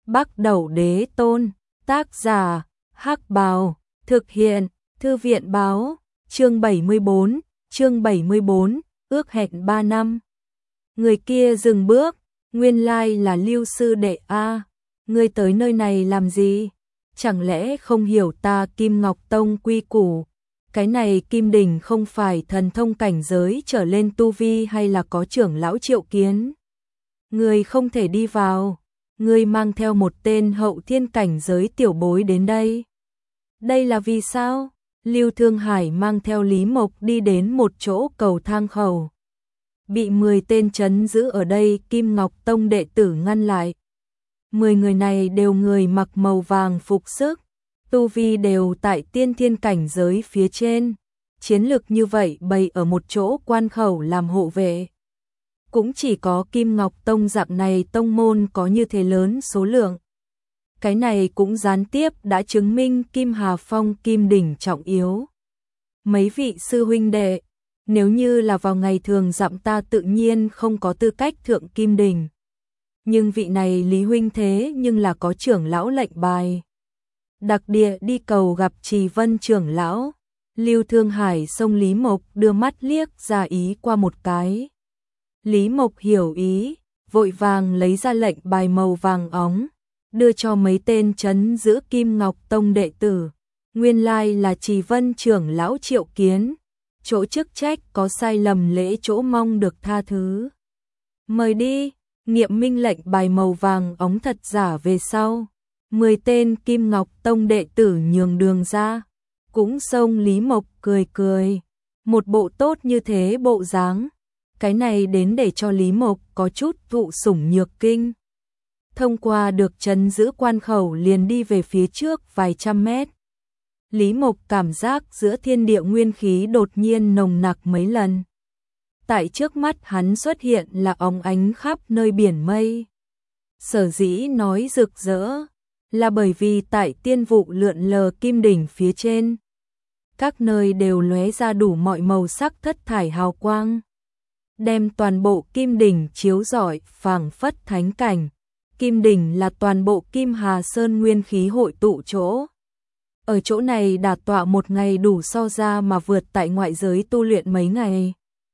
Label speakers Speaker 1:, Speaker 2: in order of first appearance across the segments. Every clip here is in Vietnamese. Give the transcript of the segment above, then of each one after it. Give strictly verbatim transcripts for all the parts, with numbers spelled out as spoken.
Speaker 1: Bắc Đẩu Đế Tôn, tác giả, Hắc Bào, thực hiện, Thư viện Báo, chương bảy mươi bốn, chương bảy mươi bốn, ước hẹn ba năm. Người kia dừng bước, nguyên lai là Lưu sư đệ a, ngươi tới nơi này làm gì? Chẳng lẽ không hiểu ta Kim Ngọc Tông quy củ? Cái này Kim Đình không phải thần thông cảnh giới trở lên tu vi hay là có trưởng lão triệu kiến? Ngươi không thể đi vào, ngươi mang theo một tên hậu thiên cảnh giới tiểu bối đến đây. Đây là vì sao? Lưu Thương Hải mang theo Lý Mộc đi đến một chỗ cầu thang khẩu. Bị mười tên trấn giữ ở đây Kim Ngọc Tông đệ tử ngăn lại. mười người này đều người mặc màu vàng phục sức, tu vi đều tại tiên thiên cảnh giới phía trên. Chiến lực như vậy bày ở một chỗ quan khẩu làm hộ vệ. Cũng chỉ có Kim Ngọc Tông dạng này tông môn có như thế lớn số lượng. Cái này cũng gián tiếp đã chứng minh Kim Hà Phong Kim Đỉnh trọng yếu. Mấy vị sư huynh đệ, nếu như là vào ngày thường dặm ta tự nhiên không có tư cách thượng Kim Đỉnh. Nhưng vị này Lý huynh thế nhưng là có trưởng lão lệnh bài. Đặc địa đi cầu gặp Trì Vân trưởng lão. Lưu Thương Hải xông Lý Mộc đưa mắt liếc ra ý qua một cái. Lý Mộc hiểu ý, vội vàng lấy ra lệnh bài màu vàng óng, đưa cho mấy tên trấn giữ Kim Ngọc Tông đệ tử. Nguyên lai là Trì Vân trưởng lão triệu kiến, chỗ chức trách có sai lầm lễ chỗ mong được tha thứ. Mời đi, nghiệm minh lệnh bài màu vàng óng thật giả về sau. Mười tên Kim Ngọc Tông đệ tử nhường đường ra, cũng xông Lý Mộc cười cười. Một bộ tốt như thế bộ dáng, cái này đến để cho Lý Mộc có chút thụ sủng nhược kinh. Thông qua được trấn giữ quan khẩu liền đi về phía trước vài trăm mét. Lý Mộc cảm giác giữa thiên địa nguyên khí đột nhiên nồng nặc mấy lần. Tại trước mắt hắn xuất hiện là óng ánh khắp nơi biển mây. Sở dĩ nói rực rỡ là bởi vì tại tiên vụ lượn lờ Kim Đỉnh phía trên, các nơi đều lóe ra đủ mọi màu sắc thất thải hào quang, đem toàn bộ Kim Đỉnh chiếu rọi phảng phất thánh cảnh. Kim Đỉnh là toàn bộ Kim Hà Sơn nguyên khí hội tụ chỗ. Ở chỗ này đả tọa một ngày đủ so ra mà vượt tại ngoại giới tu luyện mấy ngày.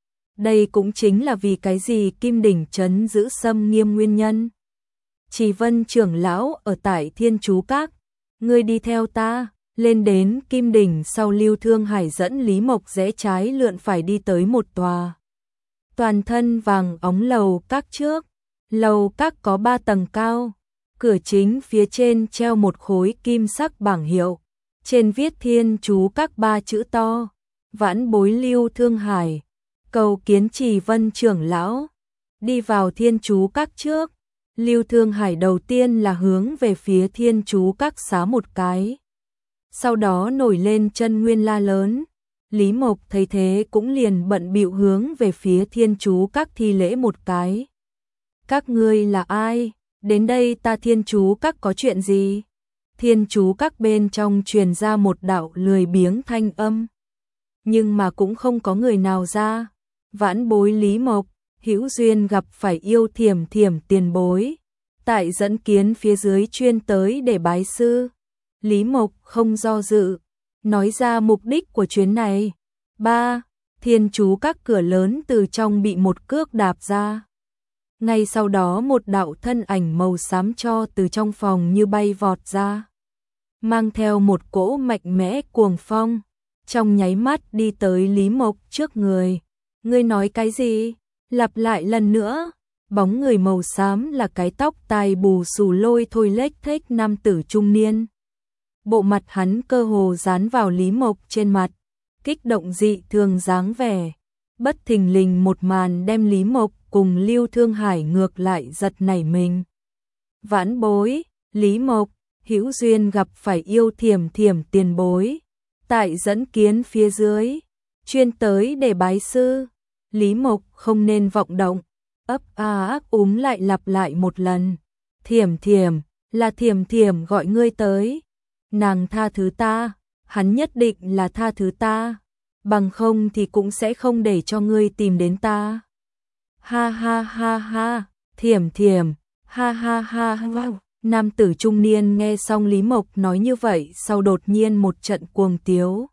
Speaker 1: Đây cũng chính là vì cái gì Kim Đỉnh trấn giữ xâm nghiêm nguyên nhân. Trì Vân trưởng lão ở tại Thiên Chú Các, ngươi đi theo ta, lên đến Kim Đỉnh sau Lưu Thương Hải dẫn Lý Mộc rẽ trái lượn phải đi tới một tòa. Toàn thân vàng óng lầu các trước, lầu các có ba tầng cao, cửa chính phía trên treo một khối kim sắc bảng hiệu, trên viết Thiên Chú Các ba chữ to, vãn bối Lưu Thương Hải, cầu kiến Trì Vân trưởng lão. Đi vào Thiên Chú Các trước, Lưu Thương Hải đầu tiên là hướng về phía Thiên Chú Các xá một cái. Sau đó nổi lên chân nguyên la lớn. Lý Mộc thấy thế cũng liền bận bịu hướng về phía Thiên Chú Các thi lễ một cái. Các ngươi là ai? Đến đây ta Thiên Chú Các có chuyện gì? Thiên Chú Các bên trong truyền ra một đạo lười biếng thanh âm. Nhưng mà cũng không có người nào ra. Vãn bối Lý Mộc, hữu duyên gặp phải yêu Thiểm Thiểm tiền bối. Tại dẫn kiến phía dưới chuyên tới để bái sư. Lý Mộc không do dự, nói ra mục đích của chuyến này. Ba, Thiên Chú Các cửa lớn từ trong bị một cước đạp ra. Ngay sau đó một đạo thân ảnh màu xám cho từ trong phòng như bay vọt ra. Mang theo một cỗ mạnh mẽ cuồng phong, trong nháy mắt đi tới Lý Mộc trước người. Ngươi nói cái gì? Lặp lại lần nữa. Bóng người màu xám là cái tóc tai bù xù lôi thôi lếch thếch nam tử trung niên. Bộ mặt hắn cơ hồ dán vào Lý Mộc trên mặt, kích động dị thường dáng vẻ. Bất thình lình một màn đem Lý Mộc cùng Lưu Thương Hải ngược lại giật nảy mình. Vãn bối, Lý Mộc, hữu duyên gặp phải yêu Thiểm Thiểm tiền bối. Tại dẫn kiến phía dưới, chuyên tới để bái sư. Lý Mộc không nên vọng động, ấp a áp úm lại lặp lại một lần. Thiểm Thiểm, là Thiểm Thiểm gọi ngươi tới. Nàng tha thứ ta, hắn nhất định là tha thứ ta, bằng không thì cũng sẽ không để cho ngươi tìm đến ta. Ha ha ha ha, Thiểm Thiểm, ha ha ha ha. Nam tử trung niên nghe xong Lý Mộc nói như vậy sau đột nhiên một trận cuồng tiếu.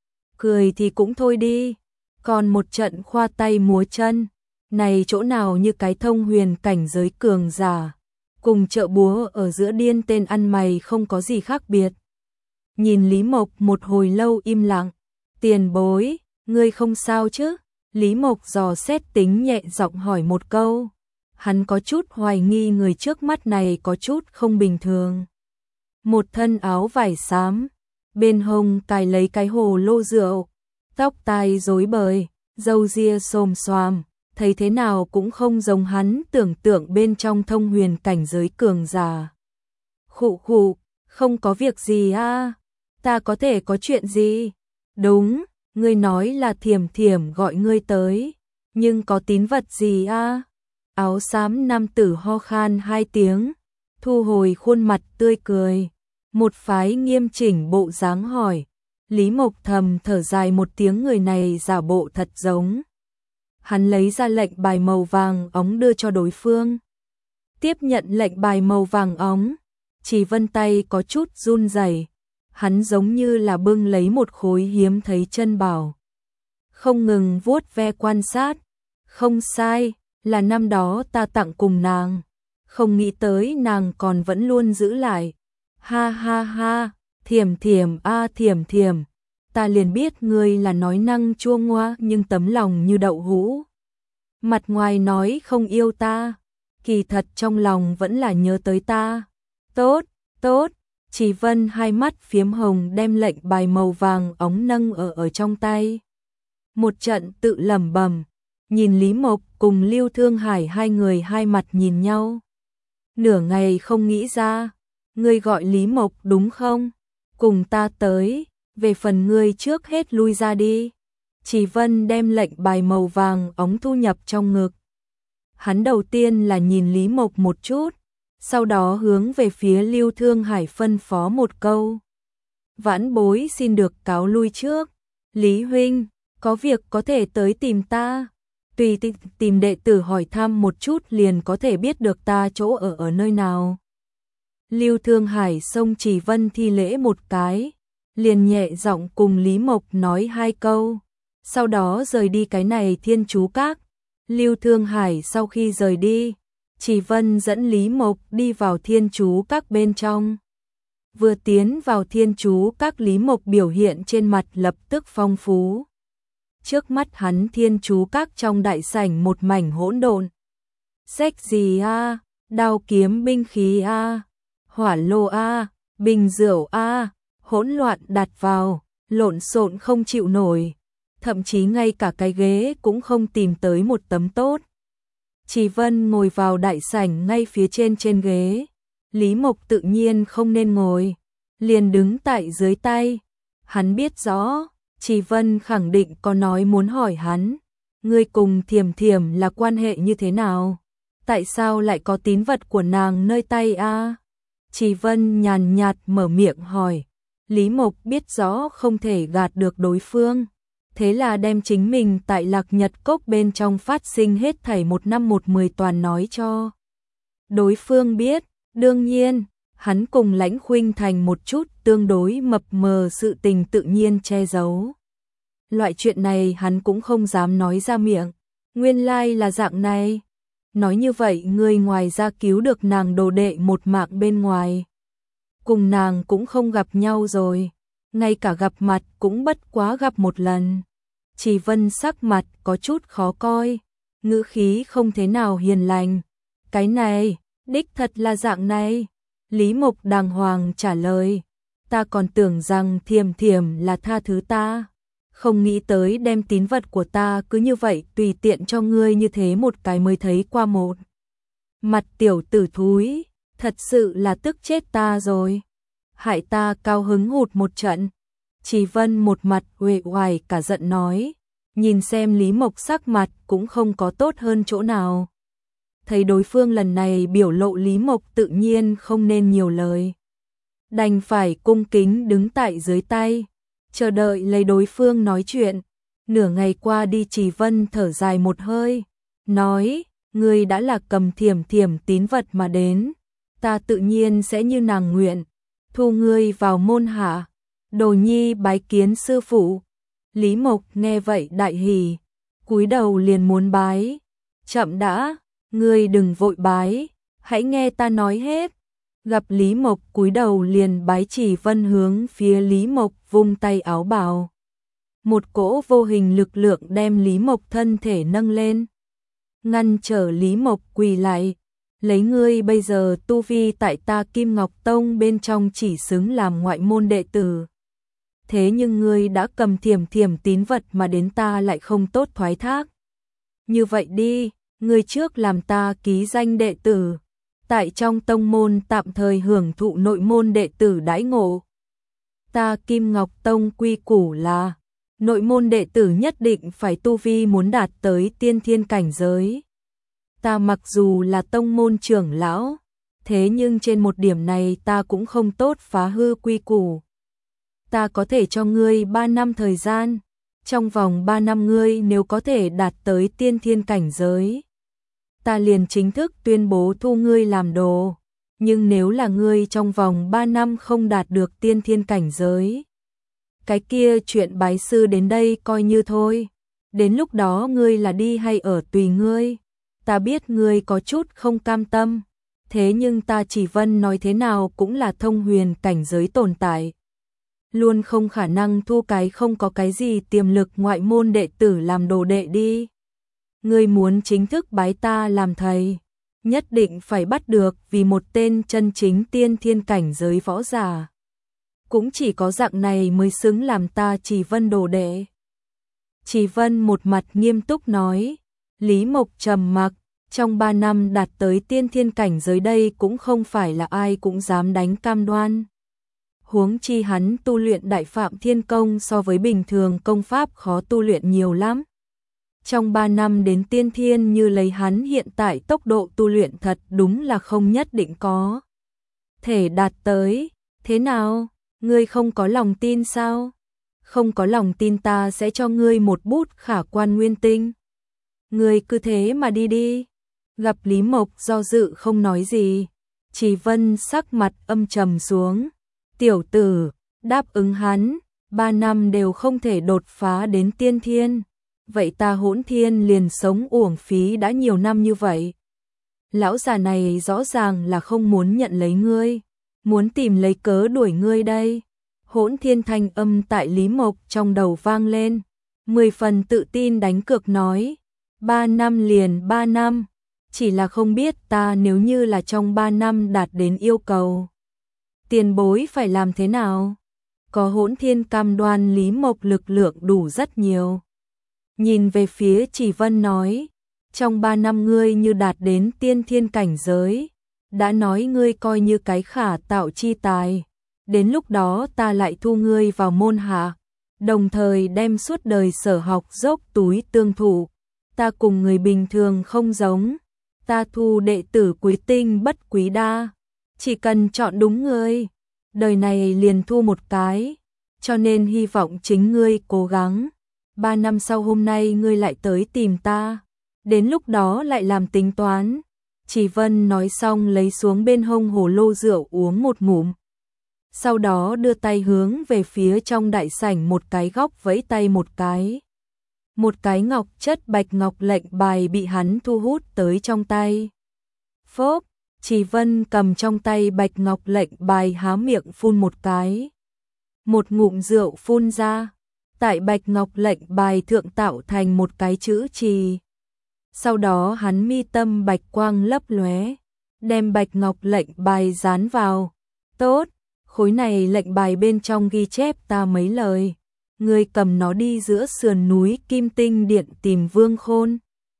Speaker 1: Cười thì cũng thôi đi, còn một trận khoa tay múa chân, này chỗ nào như cái thông huyền cảnh giới cường giả, cùng chợ búa ở giữa điên tên ăn mày không có gì khác biệt. Nhìn Lý Mộc một hồi lâu im lặng, tiền bối, ngươi không sao chứ? Lý Mộc dò xét tính nhẹ giọng hỏi một câu. Hắn có chút hoài nghi người trước mắt này có chút không bình thường. Một thân áo vải xám, bên hông cài lấy cái hồ lô rượu, tóc tai rối bời, râu ria xồm xoàm, thấy thế nào cũng không giống hắn tưởng tượng bên trong thông huyền cảnh giới cường giả. Khụ khụ, không có việc gì à, ta có thể có chuyện gì? Đúng, ngươi nói là Thiểm Thiểm gọi ngươi tới, nhưng có tín vật gì à? Áo xám nam tử ho khan hai tiếng, thu hồi khuôn mặt tươi cười, một phái nghiêm chỉnh bộ dáng hỏi. Lý Mộc thầm thở dài một tiếng, người này giả bộ thật giống. Hắn lấy ra lệnh bài màu vàng óng đưa cho đối phương. Tiếp nhận lệnh bài màu vàng óng, Chỉ Vân tay có chút run rẩy, hắn giống như là bưng lấy một khối hiếm thấy chân bảo. Không ngừng vuốt ve quan sát, không sai, là năm đó ta tặng cùng nàng, không nghĩ tới nàng còn vẫn luôn giữ lại. Ha ha ha, Thiểm Thiểm a Thiểm Thiểm, ta liền biết ngươi là nói năng chua ngoa nhưng tấm lòng như đậu hũ. Mặt ngoài nói không yêu ta, kỳ thật trong lòng vẫn là nhớ tới ta. Tốt, tốt, Chỉ Vân hai mắt phiếm hồng đem lệnh bài màu vàng óng nâng ở ở trong tay. Một trận tự lẩm bẩm, nhìn Lý Mộc cùng Lưu Thương Hải hai người hai mặt nhìn nhau. Nửa ngày không nghĩ ra, ngươi gọi Lý Mộc đúng không? Cùng ta tới, về phần ngươi trước hết lui ra đi. Chỉ Vân đem lệnh bài màu vàng óng thu nhập trong ngực. Hắn đầu tiên là nhìn Lý Mộc một chút, sau đó hướng về phía Lưu Thương Hải phân phó một câu. Vãn bối xin được cáo lui trước. Lý huynh, có việc có thể tới tìm ta. Tùy tìm đệ tử hỏi thăm một chút liền có thể biết được ta chỗ ở ở nơi nào. Lưu Thương Hải xông Chỉ Vân thi lễ một cái, liền nhẹ giọng cùng Lý Mộc nói hai câu, sau đó rời đi cái này Thiên Chú Các. Lưu Thương Hải sau khi rời đi, Chỉ Vân dẫn Lý Mộc đi vào Thiên Chú Các bên trong. Vừa tiến vào Thiên Chú Các, Lý Mộc biểu hiện trên mặt lập tức phong phú. Trước mắt hắn Thiên Chú Các trong đại sảnh một mảnh hỗn độn. Sách gì a, đao kiếm binh khí a, hỏa lô a, bình rượu a, hỗn loạn đặt vào, lộn xộn không chịu nổi, thậm chí ngay cả cái ghế cũng không tìm tới một tấm tốt. Chỉ Vân ngồi vào đại sảnh ngay phía trên trên ghế, Lý Mộc tự nhiên không nên ngồi, liền đứng tại dưới tay. Hắn biết rõ, Chỉ Vân khẳng định có nói muốn hỏi hắn, ngươi cùng Thiểm Thiểm là quan hệ như thế nào? Tại sao lại có tín vật của nàng nơi tay a? Chỉ Vân nhàn nhạt mở miệng hỏi. Lý Mộc biết rõ không thể gạt được đối phương, thế là đem chính mình tại Lạc Nhật Cốc bên trong phát sinh hết thảy một năm một mười toàn nói cho đối phương biết. Đương nhiên, hắn cùng Lãnh Khuynh Thành một chút tương đối mập mờ sự tình tự nhiên che giấu. Loại chuyện này hắn cũng không dám nói ra miệng. Nguyên lai là dạng này. Nói như vậy ngươi ngoài ra cứu được nàng đồ đệ một mạng bên ngoài, cùng nàng cũng không gặp nhau rồi, ngay cả gặp mặt cũng bất quá gặp một lần. Chỉ Vân sắc mặt có chút khó coi, ngữ khí không thế nào hiền lành. Cái này, đích thật là dạng này. Lý Mộc đàng hoàng trả lời, ta còn tưởng rằng Thiểm Thiểm là tha thứ ta, không nghĩ tới đem tín vật của ta cứ như vậy tùy tiện cho ngươi như thế một cái mới thấy qua một. Mặt tiểu tử thúi, thật sự là tức chết ta rồi. Hại ta cao hứng hụt một trận. Chỉ Vân một mặt uể oải cả giận nói, nhìn xem Lý Mộc sắc mặt cũng không có tốt hơn chỗ nào. Thấy đối phương lần này biểu lộ, Lý Mộc tự nhiên không nên nhiều lời, đành phải cung kính đứng tại dưới tay, chờ đợi lấy đối phương nói chuyện. Nửa ngày qua đi, Chỉ Vân thở dài một hơi, nói, ngươi đã là cầm Thiểm Thiểm tín vật mà đến, ta tự nhiên sẽ như nàng nguyện, thu ngươi vào môn hạ, đồ nhi bái kiến sư phụ. Lý Mộc nghe vậy đại hỉ, cúi đầu liền muốn bái. Chậm đã, ngươi đừng vội bái, hãy nghe ta nói hết. Gặp Lý Mộc cúi đầu liền bái, Chỉ Vân hướng phía Lý Mộc vung tay áo bào. Một cỗ vô hình lực lượng đem Lý Mộc thân thể nâng lên, ngăn trở Lý Mộc quỳ lại. Lấy ngươi bây giờ tu vi tại ta Kim Ngọc Tông bên trong chỉ xứng làm ngoại môn đệ tử. Thế nhưng ngươi đã cầm thiểm thiểm tín vật mà đến ta lại không tốt thoái thác. Như vậy đi, ngươi trước làm ta ký danh đệ tử, tại trong tông môn tạm thời hưởng thụ nội môn đệ tử đãi ngộ. Ta Kim Ngọc Tông quy củ là, nội môn đệ tử nhất định phải tu vi muốn đạt tới tiên thiên cảnh giới. Ta mặc dù là tông môn trưởng lão, thế nhưng trên một điểm này ta cũng không tốt phá hư quy củ. Ta có thể cho ngươi ba năm thời gian, trong vòng ba năm ngươi nếu có thể đạt tới tiên thiên cảnh giới, ta liền chính thức tuyên bố thu ngươi làm đồ. Nhưng nếu là ngươi trong vòng ba năm không đạt được tiên thiên cảnh giới, cái kia chuyện bái sư đến đây coi như thôi. Đến lúc đó ngươi là đi hay ở tùy ngươi. Ta biết ngươi có chút không cam tâm, thế nhưng ta Chỉ Vân nói thế nào cũng là thông huyền cảnh giới tồn tại, luôn không khả năng thu cái không có cái gì tiềm lực ngoại môn đệ tử làm đồ đệ đi. Ngươi muốn chính thức bái ta làm thầy, nhất định phải bắt được vì một tên chân chính tiên thiên cảnh giới võ giả. Cũng chỉ có dạng này mới xứng làm ta Chỉ Vân đồ đệ. Chỉ Vân một mặt nghiêm túc nói. Lý Mộc trầm mặc, trong ba năm đạt tới tiên thiên cảnh giới đây cũng không phải là ai cũng dám đánh cam đoan. Huống chi hắn tu luyện Đại Phạm Thiên Công so với bình thường công pháp khó tu luyện nhiều lắm. Trong ba năm đến tiên thiên như lấy hắn hiện tại tốc độ tu luyện thật đúng là không nhất định có thể đạt tới. Thế nào, ngươi không có lòng tin sao? Không có lòng tin ta sẽ cho ngươi một bút khả quan nguyên tinh. Ngươi cứ thế mà đi đi. Gặp Lý Mộc do dự không nói gì, Chỉ Vân sắc mặt âm trầm xuống. Tiểu tử, đáp ứng hắn, ba năm đều không thể đột phá đến tiên thiên. Vậy ta Hỗn Thiên liền sống uổng phí đã nhiều năm như vậy. Lão già này rõ ràng là không muốn nhận lấy ngươi, muốn tìm lấy cớ đuổi ngươi đây. Hỗn Thiên thanh âm tại Lý Mộc trong đầu vang lên, mười phần tự tin đánh cược nói. Ba năm liền ba năm, chỉ là không biết ta nếu như là trong ba năm đạt đến yêu cầu, tiền bối phải làm thế nào? Có Hỗn Thiên cam đoan Lý Mộc lực lượng đủ rất nhiều. Nhìn về phía Chỉ Vân nói, trong ba năm ngươi như đạt đến tiên thiên cảnh giới, đã nói ngươi coi như cái khả tạo chi tài. Đến lúc đó ta lại thu ngươi vào môn hạ, đồng thời đem suốt đời sở học dốc túi tương thụ. Ta cùng người bình thường không giống, ta thu đệ tử quý tinh bất quý đa, chỉ cần chọn đúng người, đời này liền thu một cái, cho nên hy vọng chính ngươi cố gắng. Ba năm sau hôm nay ngươi lại tới tìm ta, đến lúc đó lại làm tính toán. Chỉ Vân nói xong lấy xuống bên hông hồ lô rượu uống một ngụm. Sau đó đưa tay hướng về phía trong đại sảnh một cái góc vẫy tay một cái. Một cái ngọc chất bạch ngọc lệnh bài bị hắn thu hút tới trong tay. Phốp, Chỉ Vân cầm trong tay bạch ngọc lệnh bài há miệng phun một cái. Một ngụm rượu phun ra, tại bạch ngọc lệnh bài thượng tạo thành một cái chữ trì. Sau đó hắn mi tâm bạch quang lấp lóe, đem bạch ngọc lệnh bài dán vào. Tốt, khối này lệnh bài bên trong ghi chép ta mấy lời. Ngươi cầm nó đi giữa sườn núi Kim Tinh Điện tìm Vương Khôn.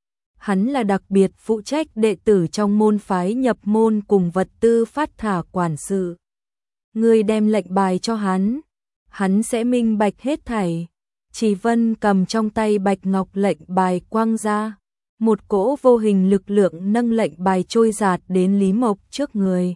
Speaker 1: Hắn là đặc biệt phụ trách đệ tử trong môn phái nhập môn cùng vật tư phát thả quản sự. Ngươi đem lệnh bài cho hắn, hắn sẽ minh bạch hết thảy. Chỉ Vân cầm trong tay bạch ngọc lệnh bài quăng ra, một cỗ vô hình lực lượng nâng lệnh bài trôi giạt đến Lý Mộc trước người.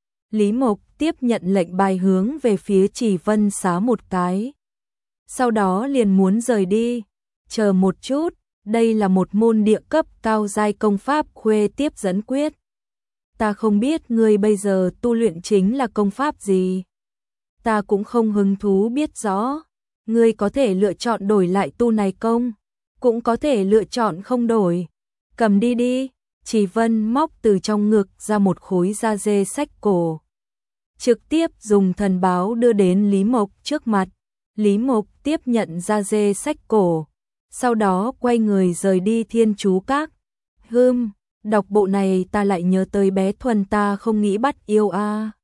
Speaker 1: Lý Mộc tiếp nhận lệnh bài hướng về phía Chỉ Vân xá một cái. Sau đó liền muốn rời đi. Chờ một chút, đây là một môn địa cấp cao giai công pháp khuê tiếp dẫn quyết. ta không biết ngươi bây giờ tu luyện chính là công pháp gì. Ta cũng không hứng thú biết rõ. Ngươi có thể lựa chọn đổi lại tu này công, cũng có thể lựa chọn không đổi. Cầm đi đi. Chỉ Vân móc từ trong ngực ra một khối da dê sách cổ, trực tiếp dùng thần báo đưa đến Lý Mộc trước mặt. Lý Mộc tiếp nhận da dê sách cổ, sau đó quay người rời đi Thiên Chú Các. Hừm, đọc bộ này ta lại nhớ tới bé Thuần, ta không nghĩ bắt yêu a. À.